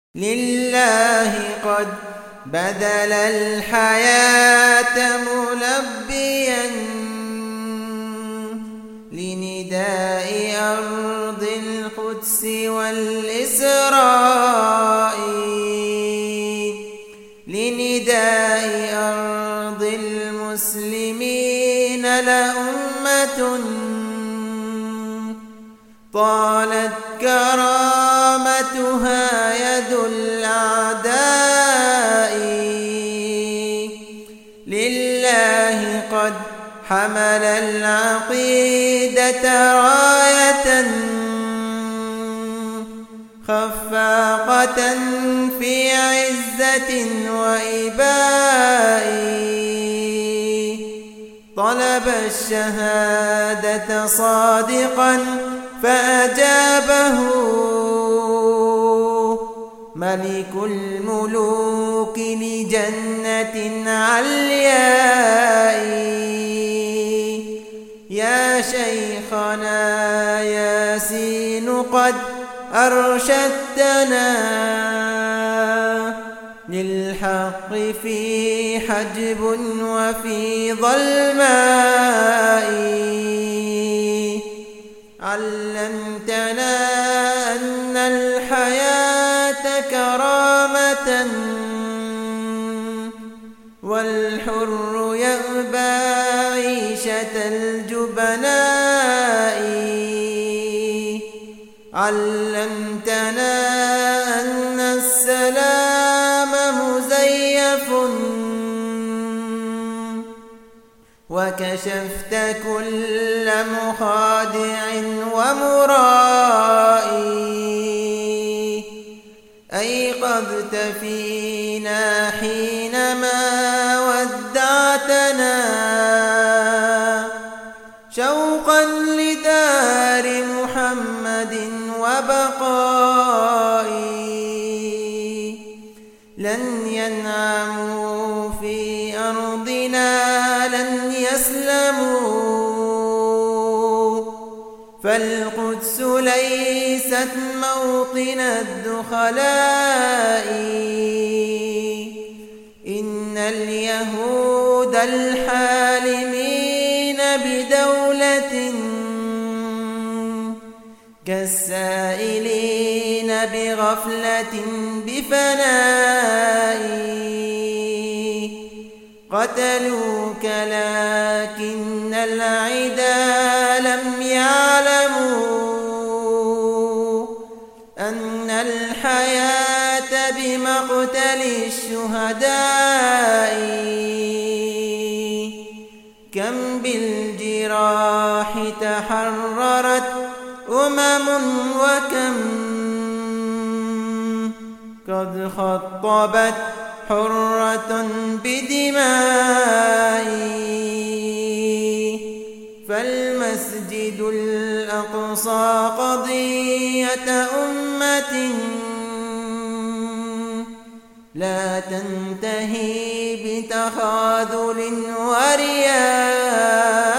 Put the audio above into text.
لله قد بذل الحياة ملبيا لنداء أرض القدس والإسراء، لنداء أرض المسلمين لأمة طالت كرامتها يد الأعداء. لله قد حمل العقيدة راية خفاقة في عزة وإباء، طلب الشهادة صادقا فأجابه ملك الملوك لجنة علياء. يا شيخنا ياسين قد أرشدتنا للحق في حجب وفي ظلماء، علمتنا أن الحياة كرامة والحر يأبى عيشة الجبناء، علمتنا أن السلام مزيف وكشفت كل مخادع ومرائي، أيقظت فينا حينما ودعتنا شوقا لدار محمد وبقائي. لن ينعموا في أرضنا لن يسلموا، فالقدس ليست موطن الدخلاء. إن اليهود الحالمين بدولة كالسائلين بغفلة بفناء، قتلوك لكن العدا لم يعلموا أن الحياة بمقتل الشهداء. كم بالجراح تحررت وكم قد خطبت حرة بدمائي. فالمسجد الأقصى قضية أمة لا تنتهي بتخاذل ورياء.